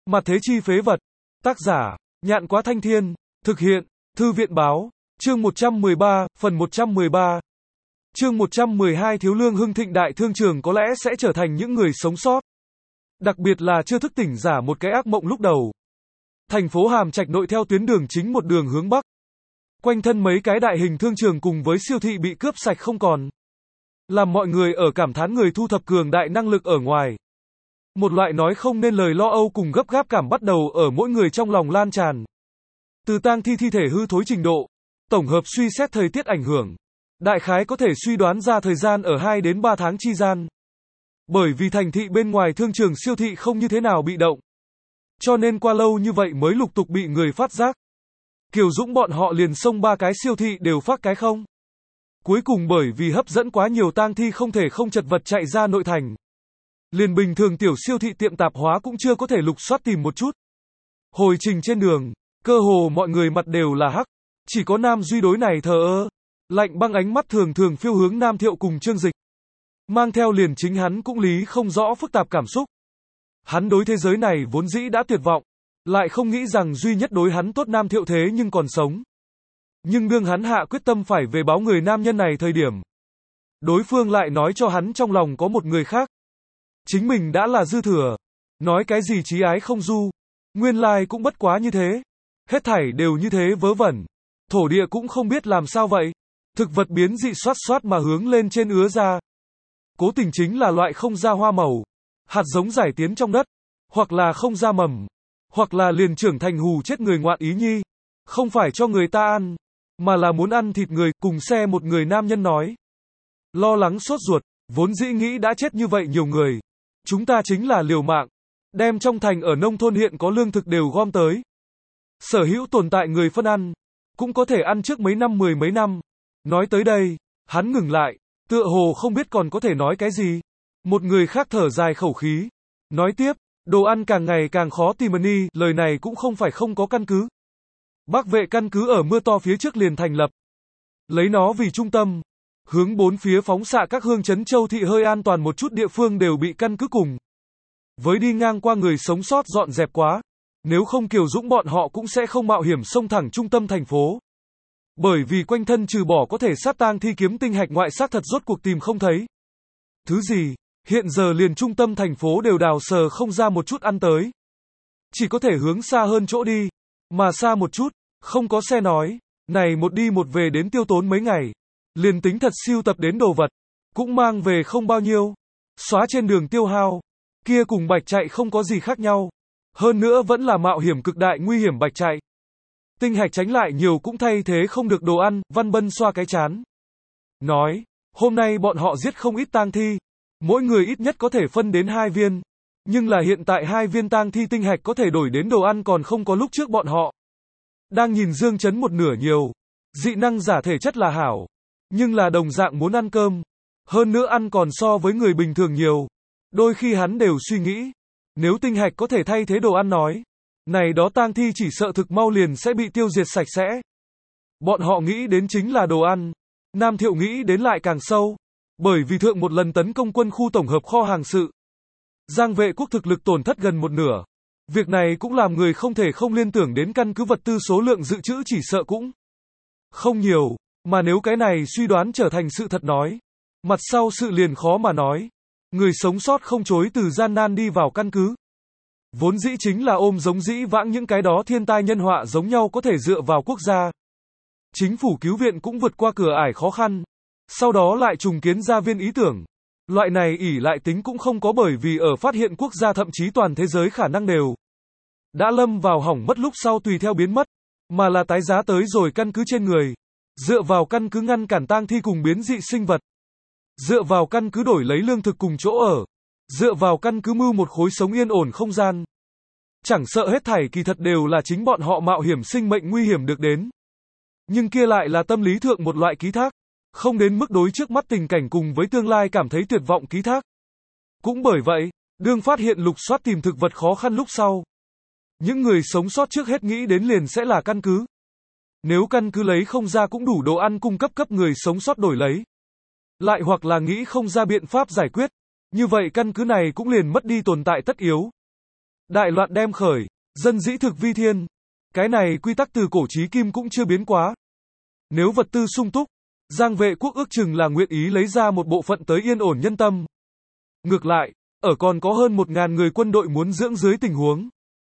Mặt thế chi phế vật. Tác giả, Nhạn Quá Thanh Thiên. Thực hiện, Thư viện báo. Chương 113, phần 113. Chương 112 Thiếu lương hưng thịnh đại thương trường có lẽ sẽ trở thành những người sống sót. Đặc biệt là chưa thức tỉnh giả một cái ác mộng lúc đầu. Thành phố Hàm Trạch nội theo tuyến đường chính một đường hướng Bắc. Quanh thân mấy cái đại hình thương trường cùng với siêu thị bị cướp sạch không còn. Làm mọi người ở cảm thán người thu thập cường đại năng lực ở ngoài. Một loại nói không nên lời lo âu cùng gấp gáp cảm bắt đầu ở mỗi người trong lòng lan tràn. Từ tang thi thi thể hư thối trình độ, tổng hợp suy xét thời tiết ảnh hưởng, đại khái có thể suy đoán ra thời gian ở 2 đến 3 tháng chi gian. Bởi vì thành thị bên ngoài thương trường siêu thị không như thế nào bị động. Cho nên qua lâu như vậy mới lục tục bị người phát giác. Kiều Dũng bọn họ liền xông 3 cái siêu thị đều phát cái không. Cuối cùng bởi vì hấp dẫn quá nhiều tang thi không thể không chật vật chạy ra nội thành. Liền bình thường tiểu siêu thị tiệm tạp hóa cũng chưa có thể lục soát tìm một chút. Hồi trình trên đường, cơ hồ mọi người mặt đều là hắc. Chỉ có Nam Duy đối này thờ ơ. Lạnh băng ánh mắt thường thường phiêu hướng Nam Thiệu cùng Trương Dịch. Mang theo liền chính hắn cũng lý không rõ phức tạp cảm xúc. Hắn đối thế giới này vốn dĩ đã tuyệt vọng. Lại không nghĩ rằng duy nhất đối hắn tốt Nam Thiệu thế nhưng còn sống. Nhưng đương hắn hạ quyết tâm phải về báo người nam nhân này thời điểm. Đối phương lại nói cho hắn trong lòng có một người khác. Chính mình đã là dư thừa. Nói cái gì chí ái không du. Nguyên lai cũng bất quá như thế. Hết thảy đều như thế vớ vẩn. Thổ địa cũng không biết làm sao vậy. Thực vật biến dị xoát xoát mà hướng lên trên ứa ra. Cố tình chính là loại không ra hoa màu. Hạt giống giải tiến trong đất. Hoặc là không ra mầm. Hoặc là liền trưởng thành hù chết người ngoạn ý nhi. Không phải cho người ta ăn. Mà là muốn ăn thịt người, cùng xe một người nam nhân nói. Lo lắng sốt ruột. Vốn dĩ nghĩ đã chết như vậy nhiều người. Chúng ta chính là liều mạng. Đem trong thành ở nông thôn hiện có lương thực đều gom tới. Sở hữu tồn tại người phân ăn. Cũng có thể ăn trước mấy năm 10 mấy năm. Nói tới đây, hắn ngừng lại. Tựa hồ không biết còn có thể nói cái gì. Một người khác thở dài khẩu khí. Nói tiếp, đồ ăn càng ngày càng khó tìm đi, lời này cũng không phải không có căn cứ. Bắc vệ căn cứ ở mưa to phía trước liền thành lập. Lấy nó vì trung tâm. Hướng bốn phía phóng xạ các hương trấn châu thị hơi an toàn một chút địa phương đều bị căn cứ cùng. Với đi ngang qua người sống sót dọn dẹp quá. Nếu không Kiều Dũng bọn họ cũng sẽ không mạo hiểm xông thẳng trung tâm thành phố. Bởi vì quanh thân trừ bỏ có thể sát tang thi kiếm tinh hạch ngoại xác thật rốt cuộc tìm không thấy. Thứ gì, hiện giờ liền trung tâm thành phố đều đào sờ không ra một chút ăn tới. Chỉ có thể hướng xa hơn chỗ đi. Mà xa một chút, không có xe nói. Này một đi một về đến tiêu tốn mấy ngày. Liền tính thật siêu tập đến đồ vật. Cũng mang về không bao nhiêu. Xóa trên đường tiêu hao. Kia cùng bạch chạy không có gì khác nhau. Hơn nữa vẫn là mạo hiểm cực đại nguy hiểm bạch chạy. Tinh hạch tránh lại nhiều cũng thay thế không được đồ ăn, Văn Bân xoa cái chán. Nói, hôm nay bọn họ giết không ít tang thi. Mỗi người ít nhất có thể phân đến 2 viên. Nhưng là hiện tại 2 viên tang thi tinh hạch có thể đổi đến đồ ăn còn không có lúc trước bọn họ. Đang nhìn Dương Chấn một nửa nhiều. Dị năng giả thể chất là hảo. Nhưng là đồng dạng muốn ăn cơm. Hơn nữa ăn còn so với người bình thường nhiều. Đôi khi hắn đều suy nghĩ. Nếu tinh hạch có thể thay thế đồ ăn nói. Này đó tang thi chỉ sợ thực mau liền sẽ bị tiêu diệt sạch sẽ. Bọn họ nghĩ đến chính là đồ ăn. Nam Thiệu nghĩ đến lại càng sâu. Bởi vì thượng một lần tấn công quân khu tổng hợp kho hàng sự. Giang vệ quốc thực lực tổn thất gần một nửa. Việc này cũng làm người không thể không liên tưởng đến căn cứ vật tư số lượng dự trữ chỉ sợ cũng không nhiều. Mà nếu cái này suy đoán trở thành sự thật nói. Mặt sau sự liền khó mà nói. Người sống sót không chối từ gian nan đi vào căn cứ. Vốn dĩ chính là ôm giống dĩ vãng những cái đó thiên tai nhân họa giống nhau có thể dựa vào quốc gia. Chính phủ cứu viện cũng vượt qua cửa ải khó khăn. Sau đó lại trùng kiến gia viên ý tưởng. Loại này ỷ lại tính cũng không có bởi vì ở phát hiện quốc gia thậm chí toàn thế giới khả năng đều đã lâm vào hỏng mất lúc sau tùy theo biến mất. Mà là tái giá tới rồi căn cứ trên người. Dựa vào căn cứ ngăn cản tang thi cùng biến dị sinh vật. Dựa vào căn cứ đổi lấy lương thực cùng chỗ ở. Dựa vào căn cứ mưu một khối sống yên ổn không gian. Chẳng sợ hết thảy kỳ thật đều là chính bọn họ mạo hiểm sinh mệnh nguy hiểm được đến. Nhưng kia lại là tâm lý thượng một loại ký thác. Không đến mức đối trước mắt tình cảnh cùng với tương lai cảm thấy tuyệt vọng ký thác. Cũng bởi vậy, đương phát hiện lục soát tìm thực vật khó khăn lúc sau. Những người sống sót trước hết nghĩ đến liền sẽ là căn cứ. Nếu căn cứ lấy không ra cũng đủ đồ ăn cung cấp người sống sót đổi lấy. Lại hoặc là nghĩ không ra biện pháp giải quyết. Như vậy căn cứ này cũng liền mất đi tồn tại tất yếu. Đại loạn đem khởi, dân dĩ thực vi thiên. Cái này quy tắc từ cổ chí kim cũng chưa biến quá. Nếu vật tư sung túc, Giang Vệ Quốc ước chừng là nguyện ý lấy ra một bộ phận tới yên ổn nhân tâm. Ngược lại, ở còn có hơn 1.000 người quân đội muốn dưỡng dưới tình huống,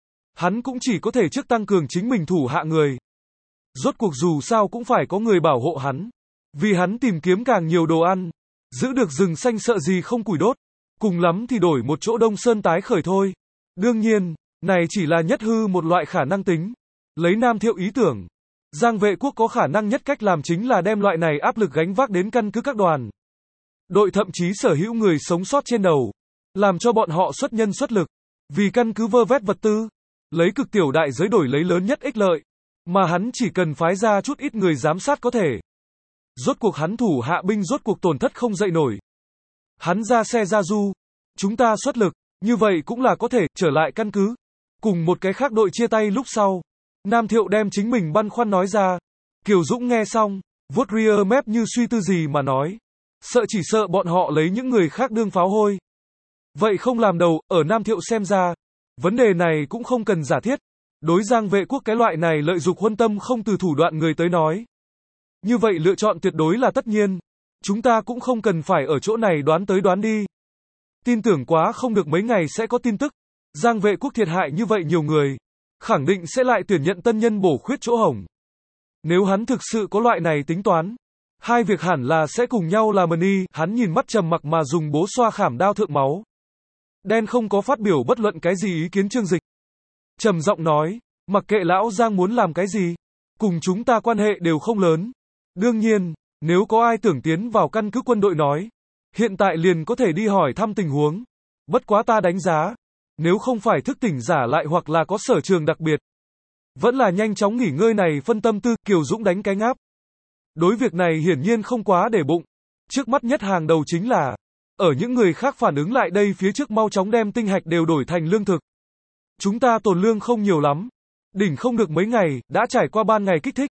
hắn cũng chỉ có thể trước tăng cường chính mình thủ hạ người. Rốt cuộc dù sao cũng phải có người bảo hộ hắn. Vì hắn tìm kiếm càng nhiều đồ ăn, giữ được rừng xanh sợ gì không củi đốt, cùng lắm thì đổi một chỗ Đông Sơn tái khởi thôi. Đương nhiên, này chỉ là nhất hư một loại khả năng tính. Lấy Nam Thiệu ý tưởng, Giang Vệ Quốc có khả năng nhất cách làm chính là đem loại này áp lực gánh vác đến căn cứ các đoàn. Đội thậm chí sở hữu người sống sót trên đầu, làm cho bọn họ xuất nhân xuất lực, vì căn cứ vơ vét vật tư, lấy cực tiểu đại giới đổi lấy lớn nhất ích lợi, mà hắn chỉ cần phái ra chút ít người giám sát có thể. Rốt cuộc hắn thủ hạ binh rốt cuộc tổn thất không dậy nổi. Hắn ra xe ra du, chúng ta xuất lực, như vậy cũng là có thể trở lại căn cứ. Cùng một cái khác đội chia tay lúc sau, Nam Thiệu đem chính mình băn khoăn nói ra. Kiều Dũng nghe xong, vuốt rear mép như suy tư gì mà nói. Chỉ sợ bọn họ lấy những người khác đương pháo hôi. Vậy không làm đầu, ở Nam Thiệu xem ra, vấn đề này cũng không cần giả thiết. Đối Giang Vệ Quốc cái loại này lợi dục huân tâm không từ thủ đoạn người tới nói. Như vậy lựa chọn tuyệt đối là tất nhiên. Chúng ta cũng không cần phải ở chỗ này đoán tới đoán đi. Tin tưởng quá không được mấy ngày sẽ có tin tức. Giang Vệ Quốc thiệt hại như vậy nhiều người, khẳng định sẽ lại tuyển nhận tân nhân bổ khuyết chỗ hổng. Nếu hắn thực sự có loại này tính toán, hai việc hẳn là sẽ cùng nhau làm đi. Hắn nhìn mắt trầm mặc mà dùng bố xoa khảm đao thượng máu. Đen không có phát biểu bất luận cái gì ý kiến Trương Dịch. Trầm giọng nói, mặc kệ lão Giang muốn làm cái gì, cùng chúng ta quan hệ đều không lớn. Đương nhiên, nếu có ai tưởng tiến vào căn cứ quân đội nói, hiện tại liền có thể đi hỏi thăm tình huống. Bất quá ta đánh giá, nếu không phải thức tỉnh giả lại hoặc là có sở trường đặc biệt, vẫn là nhanh chóng nghỉ ngơi này phân tâm tư. Kiều Dũng đánh cái ngáp. Đối việc này hiển nhiên không quá để bụng. Trước mắt nhất hàng đầu chính là, ở những người khác phản ứng lại đây phía trước mau chóng đem tinh hạch đều đổi thành lương thực. Chúng ta tồn lương không nhiều lắm. Đỉnh không được mấy ngày, đã trải qua ban ngày kích thích.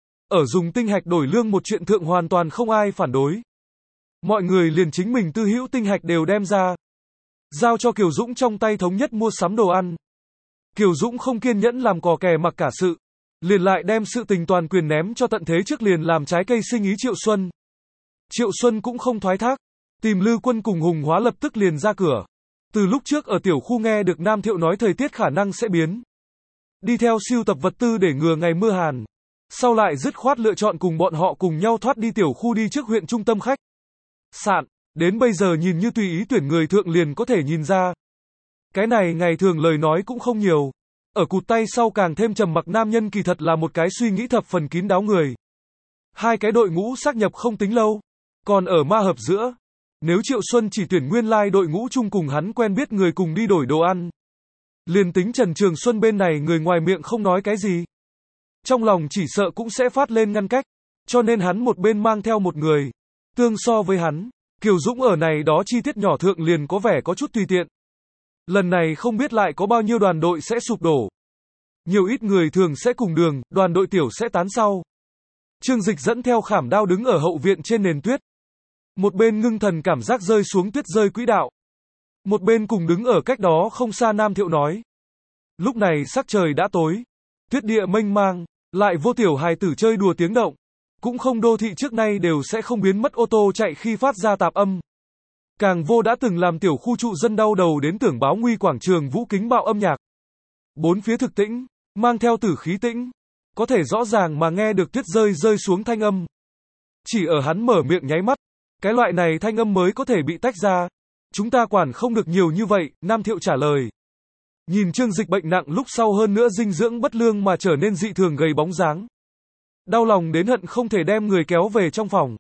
Ở dùng tinh hạch đổi lương một chuyện thượng hoàn toàn không ai phản đối. Mọi người liền chính mình tư hữu tinh hạch đều đem ra. Giao cho Kiều Dũng trong tay thống nhất mua sắm đồ ăn. Kiều Dũng không kiên nhẫn làm cò kè mặc cả sự. Liền lại đem sự tình toàn quyền ném cho tận thế trước liền làm trái cây sinh ý Triệu Xuân. Triệu Xuân cũng không thoái thác. Tìm Lư Quân cùng Hùng Hóa lập tức liền ra cửa. Từ lúc trước ở tiểu khu nghe được Nam Thiệu nói thời tiết khả năng sẽ biến. Đi theo siêu tập vật tư để ngừa ngày mưa hàn. Sau lại dứt khoát lựa chọn cùng bọn họ cùng nhau thoát đi tiểu khu đi trước huyện trung tâm khách sạn. Đến bây giờ nhìn như tùy ý tuyển người thượng liền có thể nhìn ra. Cái này ngày thường lời nói cũng không nhiều. Ở cụt tay sau càng thêm trầm mặc nam nhân kỳ thật là một cái suy nghĩ thập phần kín đáo người. Hai cái đội ngũ xác nhập không tính lâu. Còn ở ma hợp giữa, nếu Triệu Xuân chỉ tuyển nguyên lai đội ngũ chung cùng hắn quen biết người cùng đi đổi đồ ăn. Liền tính Trần Trường Xuân bên này người ngoài miệng không nói cái gì. Trong lòng chỉ sợ cũng sẽ phát lên ngăn cách. Cho nên hắn một bên mang theo một người. Tương so với hắn, Kiều Dũng ở này đó chi tiết nhỏ thượng liền có vẻ có chút tùy tiện. Lần này không biết lại có bao nhiêu đoàn đội sẽ sụp đổ. Nhiều ít người thường sẽ cùng đường, đoàn đội tiểu sẽ tán sau. Trương Dịch dẫn theo khảm đao đứng ở hậu viện trên nền tuyết. Một bên ngưng thần cảm giác rơi xuống tuyết rơi quỹ đạo. Một bên cùng đứng ở cách đó không xa Nam Thiệu nói. Lúc này sắc trời đã tối. Tuyết địa mênh mang, lại vô tiểu hài tử chơi đùa tiếng động. Cũng không đô thị trước nay đều sẽ không biến mất ô tô chạy khi phát ra tạp âm. Càng vô đã từng làm tiểu khu trụ dân đau đầu đến tưởng báo nguy quảng trường vũ kính bạo âm nhạc. Bốn phía thực tĩnh, mang theo tử khí tĩnh. Có thể rõ ràng mà nghe được tuyết rơi xuống thanh âm. Chỉ ở hắn mở miệng nháy mắt. Cái loại này thanh âm mới có thể bị tách ra. Chúng ta quản không được nhiều như vậy, Nam Thiệu trả lời. Nhìn Trương Dịch bệnh nặng lúc sau hơn nữa dinh dưỡng bất lương mà trở nên dị thường gầy bóng dáng. Đau lòng đến hận không thể đem người kéo về trong phòng.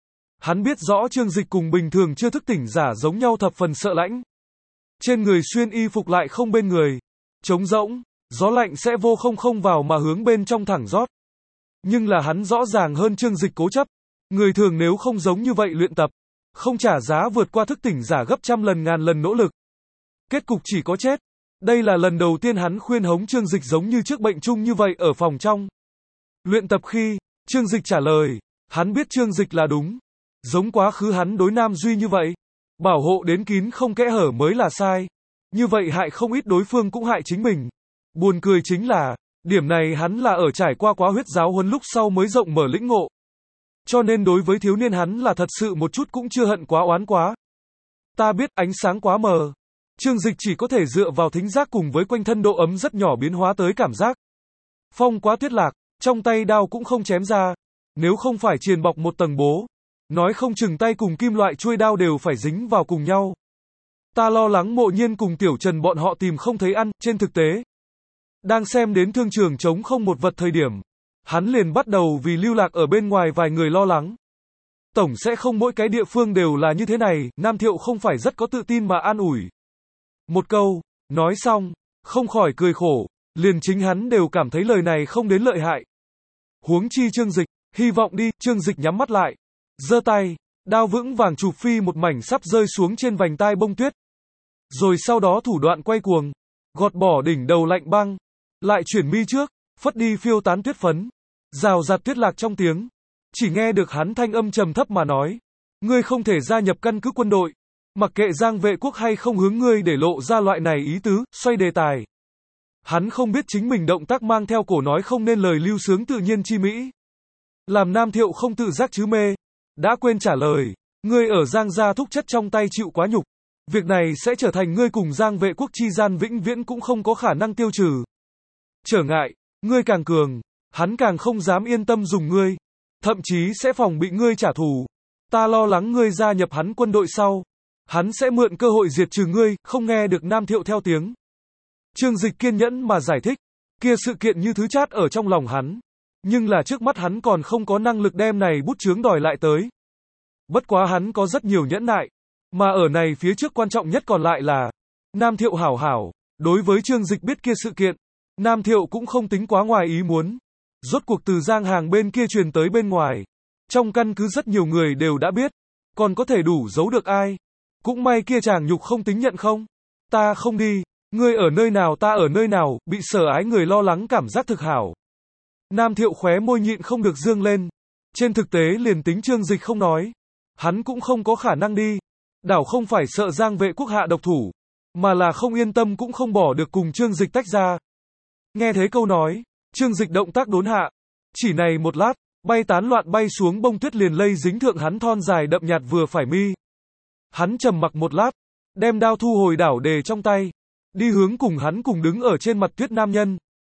Hắn biết rõ Trương Dịch cùng bình thường chưa thức tỉnh giả giống nhau thập phần sợ lãnh. Trên người xuyên y phục lại không bên người. Trống rỗng, gió lạnh sẽ vô không vào mà hướng bên trong thẳng rót. Nhưng là hắn rõ ràng hơn Trương Dịch cố chấp. Người thường nếu không giống như vậy luyện tập, không trả giá vượt qua thức tỉnh giả gấp trăm lần ngàn lần nỗ lực. Kết cục chỉ có chết. Đây là lần đầu tiên hắn khuyên hống Trương Dịch giống như trước bệnh chung như vậy ở phòng trong. Luyện tập khi, Trương Dịch trả lời, hắn biết Trương Dịch là đúng. Giống quá khứ hắn đối Nam Duy như vậy. Bảo hộ đến kín không kẽ hở mới là sai. Như vậy hại không ít đối phương cũng hại chính mình. Buồn cười chính là, điểm này hắn là ở trải qua quá huyết giáo huấn lúc sau mới rộng mở lĩnh ngộ. Cho nên đối với thiếu niên hắn là thật sự một chút cũng chưa hận quá oán quá. Ta biết ánh sáng quá mờ. Trương Dịch chỉ có thể dựa vào thính giác cùng với quanh thân độ ấm rất nhỏ biến hóa tới cảm giác. Phong quá tuyết lạc, trong tay đao cũng không chém ra. Nếu không phải triền bọc một tầng bố, nói không chừng tay cùng kim loại chuôi đao đều phải dính vào cùng nhau. Ta lo lắng Mộ Nhiên cùng Tiểu Trần bọn họ tìm không thấy ăn, trên thực tế. Đang xem đến thương trường trống không một vật thời điểm, hắn liền bắt đầu vì lưu lạc ở bên ngoài vài người lo lắng. Tổng sẽ không mỗi cái địa phương đều là như thế này, Nam Thiệu không phải rất có tự tin mà an ủi. Một câu, nói xong, không khỏi cười khổ, liền chính hắn đều cảm thấy lời này không đến lợi hại. Huống chi Trương Dịch, hy vọng đi, Trương Dịch nhắm mắt lại, giơ tay, đao vững vàng chụp phi một mảnh sắp rơi xuống trên vành tai bông tuyết. Rồi sau đó thủ đoạn quay cuồng, gọt bỏ đỉnh đầu lạnh băng, lại chuyển mi trước, phất đi phiêu tán tuyết phấn, rào rạt tuyết lạc trong tiếng. Chỉ nghe được hắn thanh âm trầm thấp mà nói, ngươi không thể gia nhập căn cứ quân đội, mặc kệ Giang Vệ Quốc hay không hướng ngươi để lộ ra loại này ý tứ, xoay đề tài. Hắn không biết chính mình động tác mang theo cổ nói không nên lời lưu sướng tự nhiên chi mỹ. Làm Nam Thiệu không tự giác chứ mê, đã quên trả lời, ngươi ở Giang gia thúc chất trong tay chịu quá nhục. Việc này sẽ trở thành ngươi cùng Giang Vệ Quốc chi gian vĩnh viễn cũng không có khả năng tiêu trừ. Trở ngại, ngươi càng cường, hắn càng không dám yên tâm dùng ngươi, thậm chí sẽ phòng bị ngươi trả thù. Ta lo lắng ngươi gia nhập hắn quân đội sau, hắn sẽ mượn cơ hội diệt trừ ngươi, không nghe được Nam Thiệu theo tiếng. Trương Dịch kiên nhẫn mà giải thích, kia sự kiện như thứ chát ở trong lòng hắn, nhưng là trước mắt hắn còn không có năng lực đem này bút chướng đòi lại tới. Bất quá hắn có rất nhiều nhẫn nại, mà ở này phía trước quan trọng nhất còn lại là, Nam Thiệu hảo hảo, đối với Trương Dịch biết kia sự kiện, Nam Thiệu cũng không tính quá ngoài ý muốn. Rốt cuộc từ Giang Hàng bên kia truyền tới bên ngoài, trong căn cứ rất nhiều người đều đã biết, còn có thể đủ giấu được ai. Cũng may kia chàng nhục không tính nhận không. Ta không đi, ngươi ở nơi nào ta ở nơi nào, bị sở ái người lo lắng cảm giác thực hảo. Nam Thiệu khóe môi nhịn không được dương lên. Trên thực tế liền tính Trương Dịch không nói, hắn cũng không có khả năng đi. Đảo không phải sợ Giang Vệ Quốc hạ độc thủ, mà là không yên tâm cũng không bỏ được cùng Trương Dịch tách ra. Nghe thế câu nói, Trương Dịch động tác đốn hạ. Chỉ này một lát, bay tán loạn bay xuống bông tuyết liền lây dính thượng hắn thon dài đậm nhạt vừa phải mi. Hắn trầm mặc một lát, đem đao thu hồi đảo đề trong tay, đi hướng cùng hắn cùng đứng ở trên mặt tuyết nam nhân.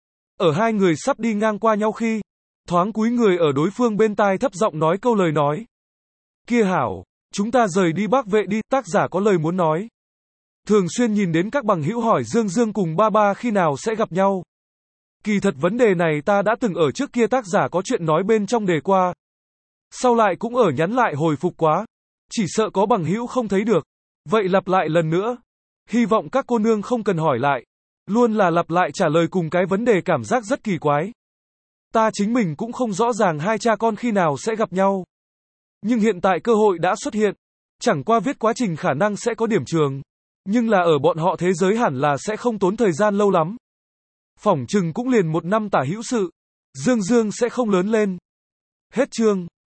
Ở hai người sắp đi ngang qua nhau khi, thoáng cúi người ở đối phương bên tai thấp giọng nói câu lời nói. Kia hảo, chúng ta rời đi Bắc Vệ đi, tác giả có lời muốn nói. Thường xuyên nhìn đến các bằng hữu hỏi Dương Dương cùng ba ba khi nào sẽ gặp nhau. Kỳ thật vấn đề này ta đã từng ở trước kia tác giả có chuyện nói bên trong đề qua. Sau lại cũng ở nhắn lại hồi phục quá. Chỉ sợ có bằng hữu không thấy được. Vậy lặp lại lần nữa. Hy vọng các cô nương không cần hỏi lại. Luôn là lặp lại trả lời cùng cái vấn đề cảm giác rất kỳ quái. Ta chính mình cũng không rõ ràng hai cha con khi nào sẽ gặp nhau. Nhưng hiện tại cơ hội đã xuất hiện. Chẳng qua viết quá trình khả năng sẽ có điểm trường. Nhưng là ở bọn họ thế giới hẳn là sẽ không tốn thời gian lâu lắm. Phỏng chừng cũng liền 1 năm tả hữu sự. Dương Dương sẽ không lớn lên. Hết chương.